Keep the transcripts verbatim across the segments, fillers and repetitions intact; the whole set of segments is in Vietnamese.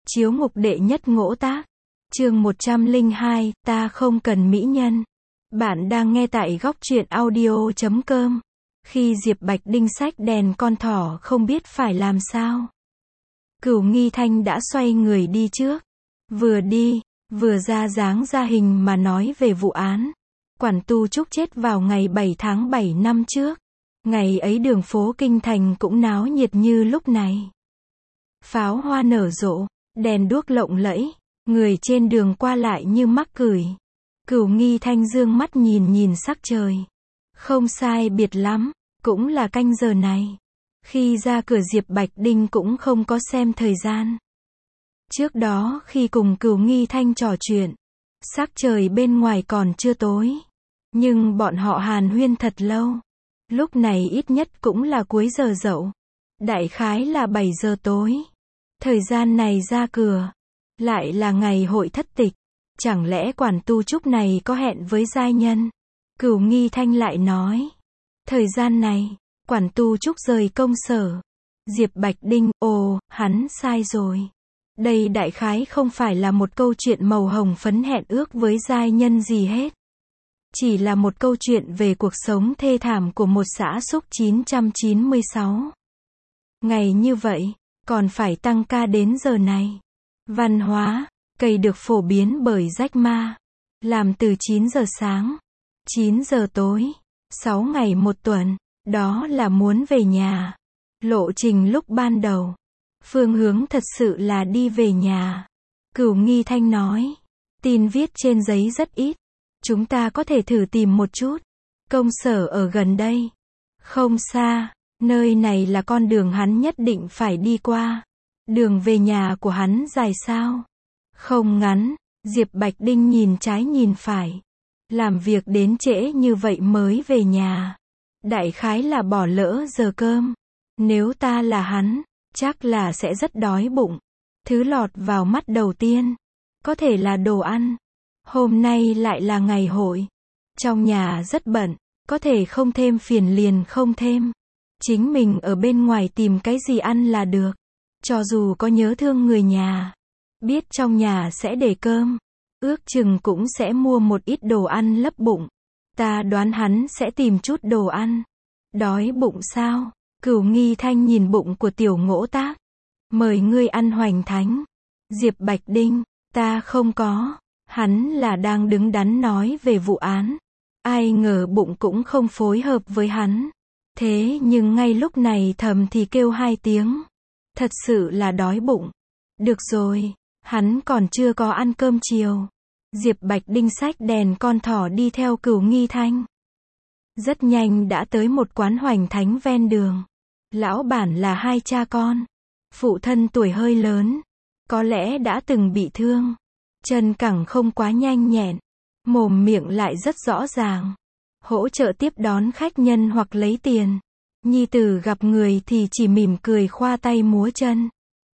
Chiếu ngục đệ nhất ngỗ tác. Chương một trăm lẻ hai, ta không cần mỹ nhân. Bạn đang nghe tại góc truyện audio chấm com. Khi Diệp Bạch Đinh xách đèn con thỏ không biết phải làm sao. Cửu Nghi Thanh đã xoay người đi trước. Vừa đi, vừa ra dáng ra hình mà nói về vụ án. Quản tu Trúc chết vào ngày bảy tháng bảy năm trước. Ngày ấy đường phố Kinh Thành cũng náo nhiệt như lúc này. Pháo hoa nở rộ, đèn đuốc lộng lẫy, người trên đường qua lại như mắc cười. Cửu Nghi Thanh dương mắt nhìn nhìn sắc trời. Không sai biệt lắm, cũng là canh giờ này. Khi ra cửa Diệp Bạch Đinh cũng không có xem thời gian. Trước đó khi cùng Cửu Nghi Thanh trò chuyện, sắc trời bên ngoài còn chưa tối. Nhưng bọn họ hàn huyên thật lâu. Lúc này ít nhất cũng là cuối giờ dậu. Đại khái là bảy giờ tối. Thời gian này ra cửa, lại là ngày hội thất tịch. Chẳng lẽ quản tu Trúc này có hẹn với giai nhân? Cửu Nghi Thanh lại nói. Thời gian này, quản tu Trúc rời công sở. Diệp Bạch Đinh, ồ, hắn sai rồi. Đây đại khái không phải là một câu chuyện màu hồng phấn hẹn ước với giai nhân gì hết. Chỉ là một câu chuyện về cuộc sống thê thảm của một xã xúc chín trăm chín mươi sáu. Ngày như vậy, còn phải tăng ca đến giờ này. Văn hóa, cây được phổ biến bởi Jack Ma. Làm từ chín giờ sáng, chín giờ tối, sáu ngày một tuần, đó là muốn về nhà. Lộ trình lúc ban đầu, phương hướng thật sự là đi về nhà. Cửu Nghi Thanh nói, tin viết trên giấy rất ít. Chúng ta có thể thử tìm một chút. Công sở ở gần đây. Không xa, nơi này là con đường hắn nhất định phải đi qua. Đường về nhà của hắn dài sao? Không ngắn. Diệp Bạch Đinh nhìn trái nhìn phải. Làm việc đến trễ như vậy mới về nhà. Đại khái là bỏ lỡ giờ cơm. Nếu ta là hắn, chắc là sẽ rất đói bụng. Thứ lọt vào mắt đầu tiên, có thể là đồ ăn. Hôm nay lại là ngày hội. Trong nhà rất bận, có thể không thêm phiền liền không thêm. Chính mình ở bên ngoài tìm cái gì ăn là được. Cho dù có nhớ thương người nhà, biết trong nhà sẽ để cơm, ước chừng cũng sẽ mua một ít đồ ăn lấp bụng. Ta đoán hắn sẽ tìm chút đồ ăn. Đói bụng sao? Cửu Nghi Thanh nhìn bụng của tiểu ngỗ tác. Mời ngươi ăn hoành thánh. Diệp Bạch Đinh, ta không có. Hắn là đang đứng đắn nói về vụ án. Ai ngờ bụng cũng không phối hợp với hắn. Thế nhưng ngay lúc này thầm thì kêu hai tiếng. Thật sự là đói bụng. Được rồi, hắn còn chưa có ăn cơm chiều. Diệp Bạch Đinh xách đèn con thỏ đi theo Cửu Nghi Thanh. Rất nhanh đã tới một quán hoành thánh ven đường. Lão bản là hai cha con. Phụ thân tuổi hơi lớn. Có lẽ đã từng bị thương. Chân cẳng không quá nhanh nhẹn. Mồm miệng lại rất rõ ràng. Hỗ trợ tiếp đón khách nhân hoặc lấy tiền. Nhi tử gặp người thì chỉ mỉm cười khoa tay múa chân.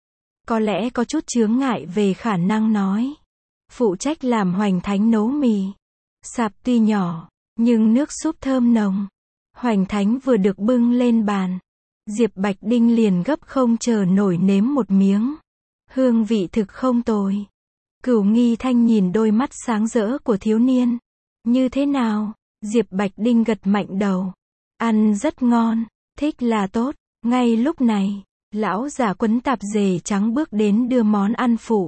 Có lẽ có chút chướng ngại về khả năng nói. Phụ trách làm hoành thánh nấu mì. Sạp tuy nhỏ, nhưng nước súp thơm nồng. Hoành thánh vừa được bưng lên bàn. Diệp Bạch Đinh liền gấp không chờ nổi nếm một miếng. Hương vị thực không tồi. Cửu Nghi Thanh nhìn đôi mắt sáng rỡ của thiếu niên. Như thế nào? Diệp Bạch Đinh gật mạnh đầu. Ăn rất ngon, thích là tốt. Ngay lúc này, lão già quấn tạp dề trắng bước đến đưa món ăn phụ.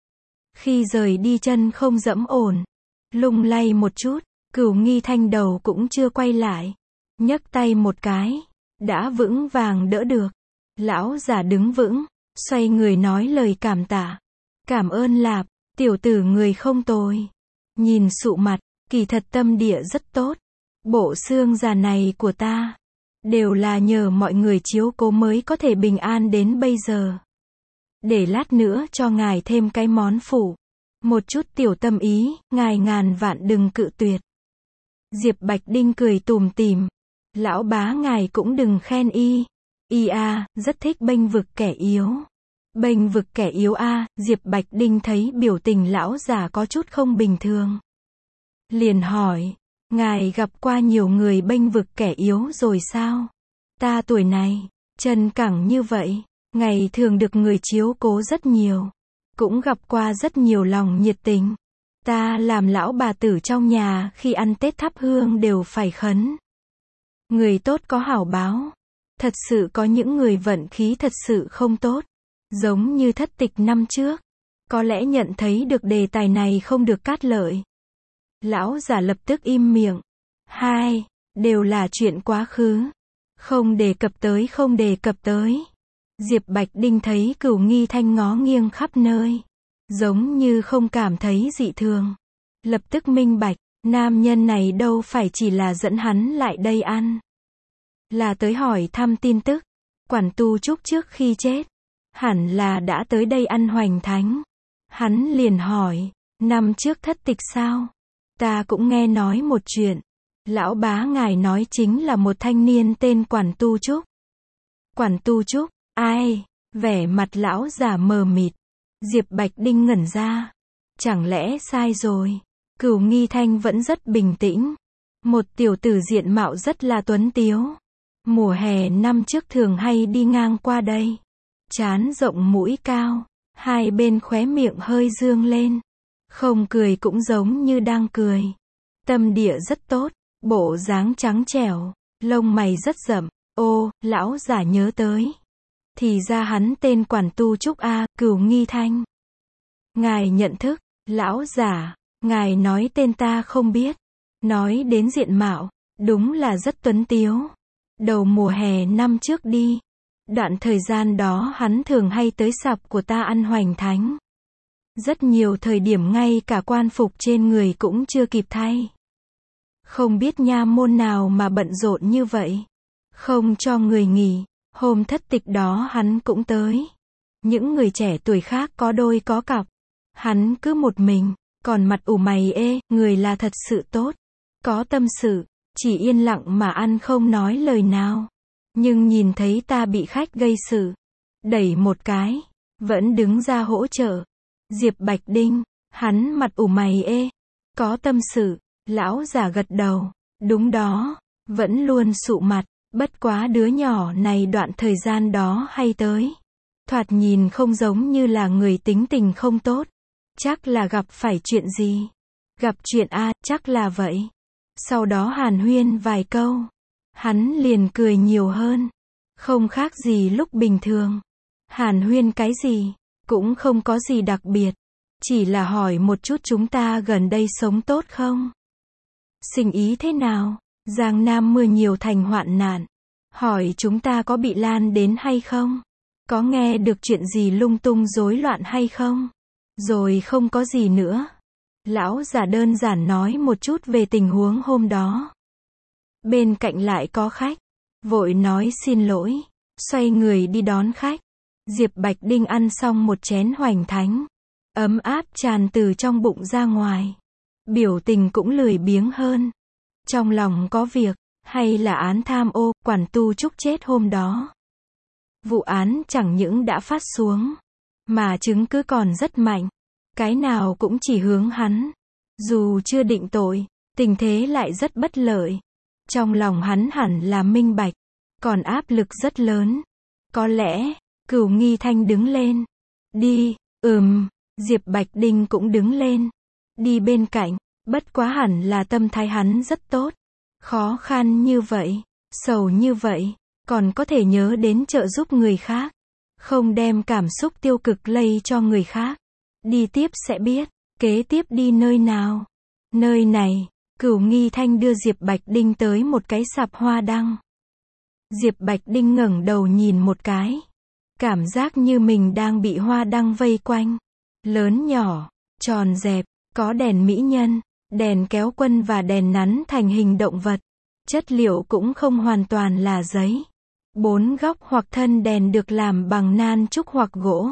Khi rời đi chân không dẫm ổn, lung lay một chút, Cửu Nghi Thanh đầu cũng chưa quay lại. Nhấc tay một cái, đã vững vàng đỡ được. Lão già đứng vững, xoay người nói lời cảm tạ. Cảm ơn Lạp. Tiểu tử người không tồi. Nhìn sụ mặt, kỳ thật tâm địa rất tốt. Bộ xương già này của ta, đều là nhờ mọi người chiếu cố mới có thể bình an đến bây giờ. Để lát nữa cho ngài thêm cái món phụ. Một chút tiểu tâm ý, ngài ngàn vạn đừng cự tuyệt. Diệp Bạch Đinh cười tủm tỉm. Lão bá ngài cũng đừng khen y. Y a, rất thích bênh vực kẻ yếu. Bênh vực kẻ yếu a, à, Diệp Bạch Đinh thấy biểu tình lão già có chút không bình thường. Liền hỏi, ngài gặp qua nhiều người bênh vực kẻ yếu rồi sao? Ta tuổi này, chân cẳng như vậy, ngày thường được người chiếu cố rất nhiều. cũng gặp qua rất nhiều lòng nhiệt tình. Ta làm lão bà tử trong nhà, khi ăn Tết thắp hương đều phải khấn. Người tốt có hảo báo. Thật sự có những người vận khí thật sự không tốt. Giống như thất tịch năm trước. Có lẽ nhận thấy được đề tài này không được cát lợi. Lão giả lập tức im miệng. Hai, đều là chuyện quá khứ. Không đề cập tới không đề cập tới. Diệp Bạch Đinh thấy Cửu Nghi Thanh ngó nghiêng khắp nơi. Giống như không cảm thấy dị thường. Lập tức minh bạch, nam nhân này đâu phải chỉ là dẫn hắn lại đây ăn. Là tới hỏi thăm tin tức. Quản tu Trúc trước khi chết. Hẳn là đã tới đây ăn hoành thánh. Hắn liền hỏi, năm trước thất tịch sao? Ta cũng nghe nói một chuyện. Lão bá ngài nói chính là một thanh niên tên Quản tu Trúc. Quản tu Trúc, ai? Vẻ mặt lão giả mờ mịt. Diệp Bạch Đinh ngẩn ra. Chẳng lẽ sai rồi? Cửu Nghi Thanh vẫn rất bình tĩnh. Một tiểu tử diện mạo rất là tuấn tiếu. Mùa hè năm trước thường hay đi ngang qua đây. Trán rộng mũi cao. Hai bên khóe miệng hơi dương lên. Không cười cũng giống như đang cười. Tâm địa rất tốt. Bộ dáng trắng trẻo. Lông mày rất rậm. Ô, lão giả nhớ tới. Thì ra hắn tên Quản tu Trúc A, Cửu Nghi Thanh. Ngài nhận thức, lão giả, ngài nói tên ta không biết. Nói đến diện mạo, đúng là rất tuấn tiếu. Đầu mùa hè năm trước đi. Đoạn thời gian đó hắn thường hay tới sạp của ta ăn hoành thánh. Rất nhiều thời điểm ngay cả quan phục trên người cũng chưa kịp thay. Không biết nha môn nào mà bận rộn như vậy. Không cho người nghỉ. Hôm thất tịch đó hắn cũng tới. Những người trẻ tuổi khác có đôi có cặp. Hắn cứ một mình, còn mặt ủ mày ê, người là thật sự tốt. Có tâm sự, chỉ yên lặng mà ăn không nói lời nào. Nhưng nhìn thấy ta bị khách gây sự, đẩy một cái, vẫn đứng ra hỗ trợ. Diệp Bạch Đinh, hắn mặt ủ mày ê, có tâm sự, lão giả gật đầu, đúng đó, vẫn luôn sụ mặt. Bất quá đứa nhỏ này đoạn thời gian đó hay tới. Thoạt nhìn không giống như là người tính tình không tốt. Chắc là gặp phải chuyện gì. Gặp chuyện a, chắc là vậy. Sau đó hàn huyên vài câu. Hắn liền cười nhiều hơn. Không khác gì lúc bình thường. Hàn huyên cái gì, cũng không có gì đặc biệt. Chỉ là hỏi một chút chúng ta gần đây sống tốt không? Sinh ý thế nào? Giang Nam mưa nhiều thành hoạn nạn. Hỏi chúng ta có bị lan đến hay không? Có nghe được chuyện gì lung tung rối loạn hay không? Rồi không có gì nữa. Lão giả đơn giản nói một chút về tình huống hôm đó. Bên cạnh lại có khách. Vội nói xin lỗi. Xoay người đi đón khách. Diệp Bạch Đinh ăn xong một chén hoành thánh. Ấm áp tràn từ trong bụng ra ngoài. Biểu tình cũng lười biếng hơn. Trong lòng có việc. Hay là án tham ô, Quản tu Trúc chết hôm đó. Vụ án chẳng những đã phát xuống, mà chứng cứ còn rất mạnh. Cái nào cũng chỉ hướng hắn. Dù chưa định tội, tình thế lại rất bất lợi. Trong lòng hắn hẳn là minh bạch, còn áp lực rất lớn. Có lẽ, Cửu Nghi Thanh đứng lên. Đi, ừm, Diệp Bạch Đinh cũng đứng lên. Đi bên cạnh, bất quá hẳn là tâm thái hắn rất tốt. Khó khăn như vậy, sầu như vậy, còn có thể nhớ đến trợ giúp người khác. Không đem cảm xúc tiêu cực lây cho người khác. Đi tiếp sẽ biết, kế tiếp đi nơi nào. Nơi này, Cửu Nghi Thanh đưa Diệp Bạch Đinh tới một cái sạp hoa đăng. Diệp Bạch Đinh ngẩng đầu nhìn một cái. Cảm giác như mình đang bị hoa đăng vây quanh. Lớn nhỏ, tròn dẹp, có đèn mỹ nhân, đèn kéo quân và đèn nắn thành hình động vật. Chất liệu cũng không hoàn toàn là giấy. Bốn góc hoặc thân đèn được làm bằng nan trúc hoặc gỗ.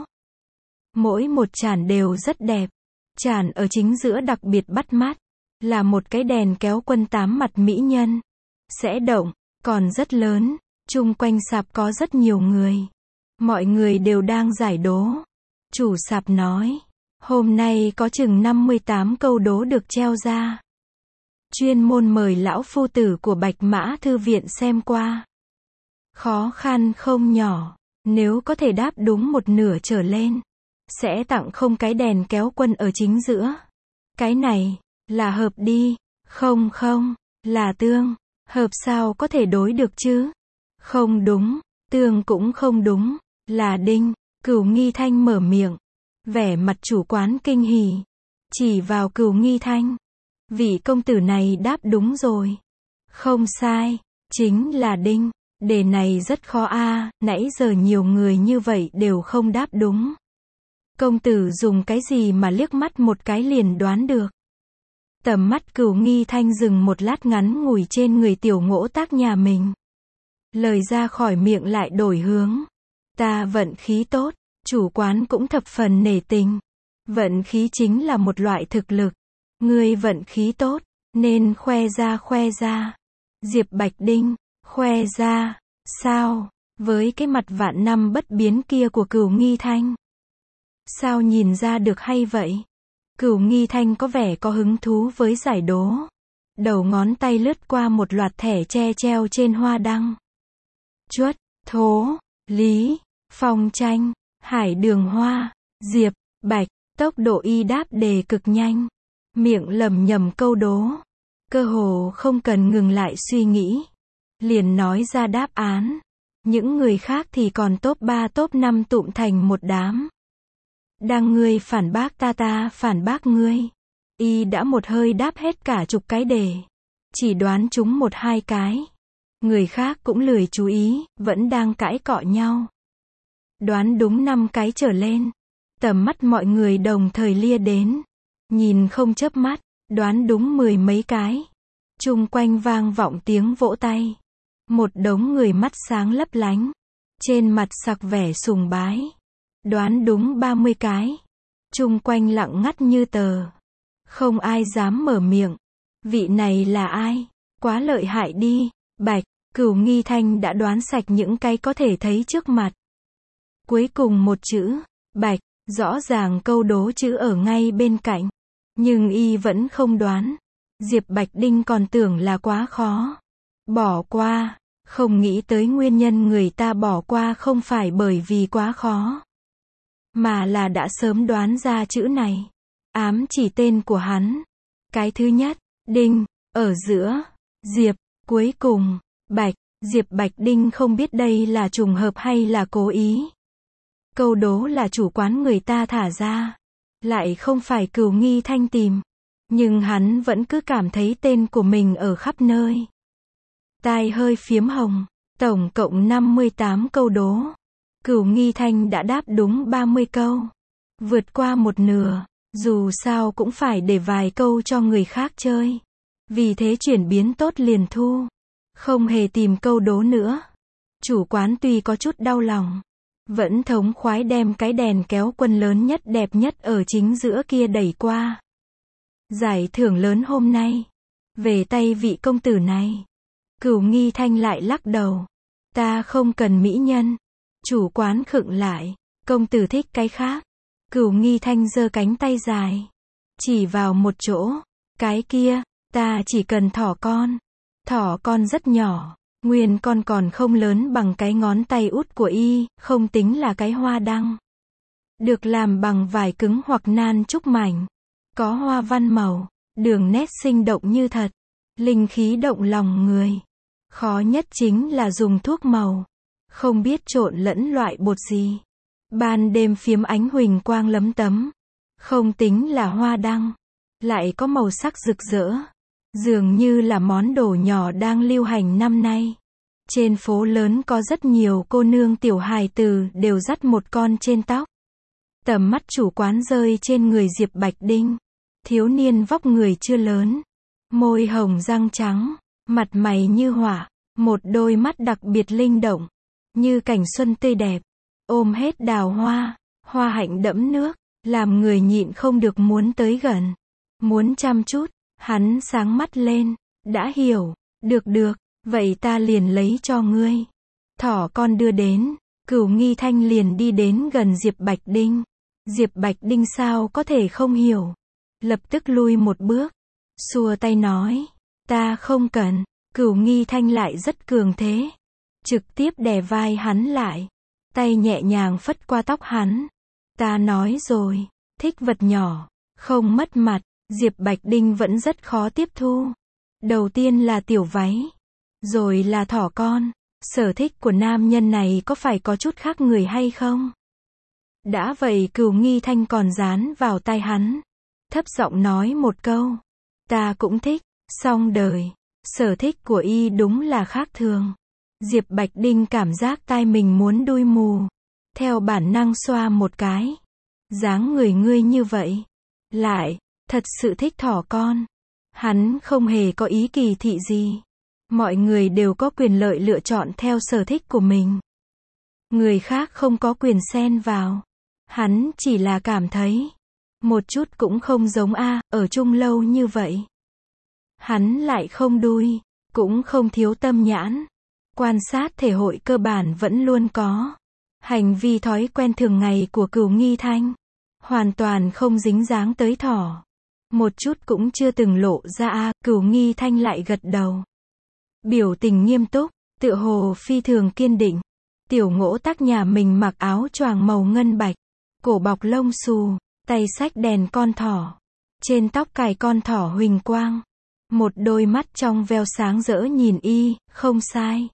Mỗi một chản đều rất đẹp. Chản ở chính giữa đặc biệt bắt mắt. Là một cái đèn kéo quân tám mặt mỹ nhân. Sẽ động, còn rất lớn. Chung quanh sạp có rất nhiều người. Mọi người đều đang giải đố. Chủ sạp nói. Hôm nay có chừng năm mươi tám câu đố được treo ra. Chuyên môn mời lão phu tử của Bạch Mã Thư Viện xem qua. Khó khăn không nhỏ. Nếu có thể đáp đúng một nửa trở lên. sẽ tặng không cái đèn kéo quân ở chính giữa. Cái này, là hợp đi. Không không, là tương. Hợp sao có thể đối được chứ? Không đúng, tương cũng không đúng, là đinh. Cửu Nghi Thanh mở miệng. Vẻ mặt chủ quán kinh hỉ. Chỉ vào Cửu Nghi Thanh. Vị công tử này đáp đúng rồi. Không sai, chính là đinh. Đề này rất khó a, nãy giờ nhiều người như vậy đều không đáp đúng. Công tử dùng cái gì mà liếc mắt một cái liền đoán được? Tầm mắt Cửu Nghi Thanh dừng một lát ngắn ngủi trên người tiểu Ngỗ Tác nhà mình. Lời ra khỏi miệng lại đổi hướng. Ta vận khí tốt, chủ quán cũng thập phần nể tình. Vận khí chính là một loại thực lực. Ngươi vận khí tốt, nên khoe ra khoe ra. Diệp Bạch Đinh, khoe ra, sao? Với cái mặt vạn năm bất biến kia của Cửu Nghi Thanh. Sao nhìn ra được hay vậy? Cửu Nghi Thanh có vẻ có hứng thú với giải đố. Đầu ngón tay lướt qua một loạt thẻ tre treo trên hoa đăng. Chuất, thố, lý, phong tranh, hải đường hoa, diệp, bạch, tốc độ y đáp đề cực nhanh. Miệng lẩm nhẩm câu đố. Cơ hồ không cần ngừng lại suy nghĩ. Liền nói ra đáp án. Những người khác thì còn top ba top năm tụm thành một đám. Đang ngươi phản bác ta ta phản bác ngươi. Y đã một hơi đáp hết cả chục cái đề. Chỉ đoán chúng một hai cái. Người khác cũng lười chú ý, vẫn đang cãi cọ nhau. Đoán đúng năm cái trở lên. Tầm mắt mọi người đồng thời lia đến. Nhìn không chớp mắt, đoán đúng mười mấy cái. Chung quanh vang vọng tiếng vỗ tay. Một đống người mắt sáng lấp lánh. Trên mặt sặc vẻ sùng bái. Đoán đúng ba mươi cái. Chung quanh lặng ngắt như tờ. Không ai dám mở miệng. Vị này là ai? Quá lợi hại đi. Bạch, Cửu Nghi Thanh đã đoán sạch những cái có thể thấy trước mặt. Cuối cùng một chữ, bạch, rõ ràng câu đố chữ ở ngay bên cạnh. Nhưng y vẫn không đoán. Diệp Bạch Đinh còn tưởng là quá khó. Bỏ qua, không nghĩ tới nguyên nhân người ta bỏ qua không phải bởi vì quá khó. Mà là đã sớm đoán ra chữ này. Ám chỉ tên của hắn. Cái thứ nhất, Đinh, ở giữa, Diệp, cuối cùng, Bạch. Diệp Bạch Đinh không biết đây là trùng hợp hay là cố ý. Câu đố là chủ quán người ta thả ra. Lại không phải Cửu Nghi Thanh tìm. Nhưng hắn vẫn cứ cảm thấy tên của mình ở khắp nơi. Tai hơi phiếm hồng. Tổng cộng năm mươi tám câu đố. Cửu Nghi Thanh đã đáp đúng ba mươi câu. Vượt qua một nửa. Dù sao cũng phải để vài câu cho người khác chơi. Vì thế chuyển biến tốt liền thu. Không hề tìm câu đố nữa. Chủ quán tuy có chút đau lòng. Vẫn thống khoái đem cái đèn kéo quân lớn nhất đẹp nhất ở chính giữa kia đẩy qua. Giải thưởng lớn hôm nay. Về tay vị công tử này. Cửu Nghi Thanh lại lắc đầu. Ta không cần mỹ nhân. Chủ quán khựng lại. Công tử thích cái khác. Cửu Nghi Thanh giơ cánh tay dài. Chỉ vào một chỗ. Cái kia, ta chỉ cần thỏ con. Thỏ con rất nhỏ. Nguyên con còn không lớn bằng cái ngón tay út của y, không tính là cái hoa đăng. Được làm bằng vải cứng hoặc nan trúc mảnh. Có hoa văn màu, đường nét sinh động như thật. Linh khí động lòng người. Khó nhất chính là dùng thuốc màu. Không biết trộn lẫn loại bột gì. Ban đêm phiếm ánh huỳnh quang lấm tấm. Không tính là hoa đăng. Lại có màu sắc rực rỡ. Dường như là món đồ nhỏ đang lưu hành năm nay. Trên phố lớn có rất nhiều cô nương tiểu hài tử đều dắt một con trên tóc. Tầm mắt chủ quán rơi trên người Diệp Bạch Đinh. Thiếu niên vóc người chưa lớn. Môi hồng răng trắng. Mặt mày như họa. Một đôi mắt đặc biệt linh động. Như cảnh xuân tươi đẹp. Ôm hết đào hoa. Hoa hạnh đẫm nước. Làm người nhịn không được muốn tới gần. Muốn chăm chút. Hắn sáng mắt lên. Đã hiểu. Được được. Vậy ta liền lấy cho ngươi. Thỏ con đưa đến. Cửu Nghi Thanh liền đi đến gần Diệp Bạch Đinh. Diệp Bạch Đinh sao có thể không hiểu. Lập tức lui một bước. Xua tay nói. Ta không cần. Cửu Nghi Thanh lại rất cường thế. Trực tiếp đè vai hắn lại. Tay nhẹ nhàng phất qua tóc hắn. Ta nói rồi, thích vật nhỏ, không mất mặt, Diệp Bạch Đinh vẫn rất khó tiếp thu. Đầu tiên là tiểu váy, rồi là thỏ con. Sở thích của nam nhân này có phải có chút khác người hay không? Đã vậy Cửu Nghi Thanh còn dán vào tai hắn, thấp giọng nói một câu. Ta cũng thích, xong đời. Sở thích của y đúng là khác thường. Diệp Bạch Đinh cảm giác tai mình muốn đui mù. Theo bản năng xoa một cái. Dáng người ngươi như vậy. Lại, thật sự thích thỏ con. Hắn không hề có ý kỳ thị gì. Mọi người đều có quyền lợi lựa chọn theo sở thích của mình. Người khác không có quyền xen vào. Hắn chỉ là cảm thấy, một chút cũng không giống a, ở chung lâu như vậy. Hắn lại không đui, cũng không thiếu tâm nhãn. Quan sát thể hội cơ bản vẫn luôn có. Hành vi thói quen thường ngày của Cửu Nghi Thanh, hoàn toàn không dính dáng tới thỏ. Một chút cũng chưa từng lộ ra a, Cửu Nghi Thanh lại gật đầu. Biểu tình nghiêm túc, tựa hồ phi thường kiên định. Tiểu Ngỗ Tắc nhà mình mặc áo choàng màu ngân bạch, cổ bọc lông xù, tay xách đèn con thỏ. Trên tóc cài con thỏ huỳnh quang. Một đôi mắt trong veo sáng rỡ nhìn y, không sai.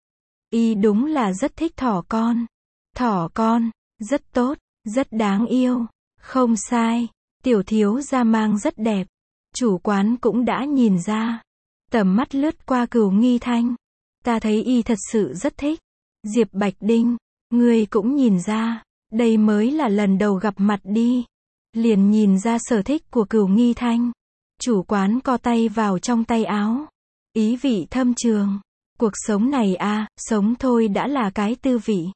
Y đúng là rất thích thỏ con. Thỏ con, rất tốt, rất đáng yêu. Không sai, tiểu thiếu gia mang rất đẹp. Chủ quán cũng đã nhìn ra. Tầm mắt lướt qua Cửu Nghi Thanh. Ta thấy y thật sự rất thích. Diệp Bạch Đinh, ngươi cũng nhìn ra. Đây mới là lần đầu gặp mặt đi. Liền nhìn ra sở thích của Cửu Nghi Thanh. Chủ quán co tay vào trong tay áo. Ý vị thâm trường. Cuộc sống này a, sống thôi đã là cái tư vị.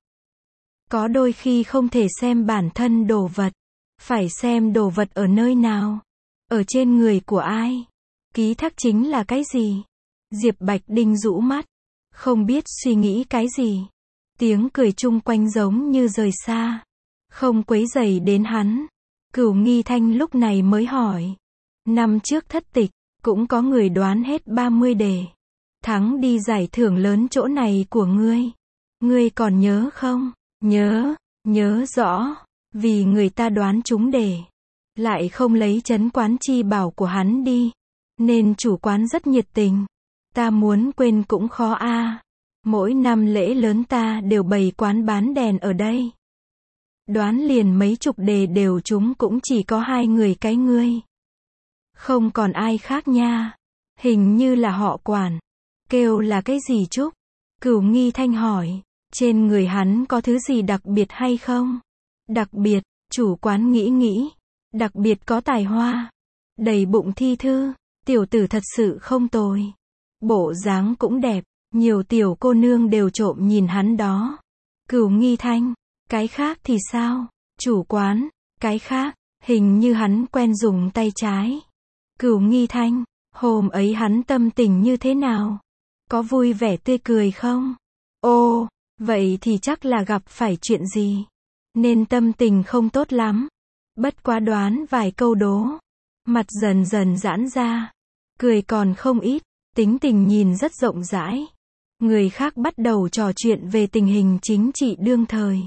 Có đôi khi không thể xem bản thân đồ vật. Phải xem đồ vật ở nơi nào. Ở trên người của ai. Ký thác chính là cái gì? Diệp Bạch Đinh rũ mắt. Không biết suy nghĩ cái gì. Tiếng cười chung quanh giống như rời xa. Không quấy rầy đến hắn. Cửu Nghi Thanh lúc này mới hỏi. Năm trước thất tịch, cũng có người đoán hết ba mươi đề. Thắng đi giải thưởng lớn chỗ này của ngươi. Ngươi còn nhớ không? Nhớ, nhớ rõ. Vì người ta đoán trúng đề. Lại không lấy trấn quán chi bảo của hắn đi. Nên chủ quán rất nhiệt tình. Ta muốn quên cũng khó a. Mỗi năm lễ lớn ta đều bày quán bán đèn ở đây. Đoán liền mấy chục đề đều trúng cũng chỉ có hai người cái ngươi. Không còn ai khác nha. Hình như là họ Quản. Kêu là cái gì Trúc? Cửu Nghi Thanh hỏi. Trên người hắn có thứ gì đặc biệt hay không? Đặc biệt, chủ quán nghĩ nghĩ. Đặc biệt có tài hoa. Đầy bụng thi thư. Tiểu tử thật sự không tồi. Bộ dáng cũng đẹp. Nhiều tiểu cô nương đều trộm nhìn hắn đó. Cửu Nghi Thanh. Cái khác thì sao? Chủ quán. Cái khác, hình như hắn quen dùng tay trái. Cửu Nghi Thanh. Hôm ấy hắn tâm tình như thế nào? Có vui vẻ tươi cười không? Ô, vậy thì chắc là gặp phải chuyện gì? Nên tâm tình không tốt lắm. Bất quá đoán vài câu đố. Mặt dần dần giãn ra. Cười còn không ít. Tính tình nhìn rất rộng rãi. Người khác bắt đầu trò chuyện về tình hình chính trị đương thời.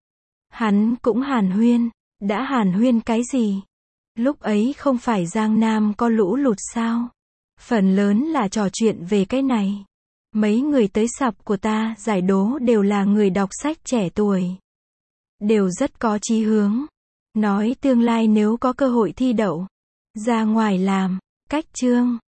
Hắn cũng hàn huyên. Đã hàn huyên cái gì? Lúc ấy không phải Giang Nam có lũ lụt sao? Phần lớn là trò chuyện về cái này. Mấy người tới sập của ta giải đố đều là người đọc sách trẻ tuổi. Đều rất có chí hướng. Nói tương lai nếu có cơ hội thi đậu. Ra ngoài làm. Cách chương.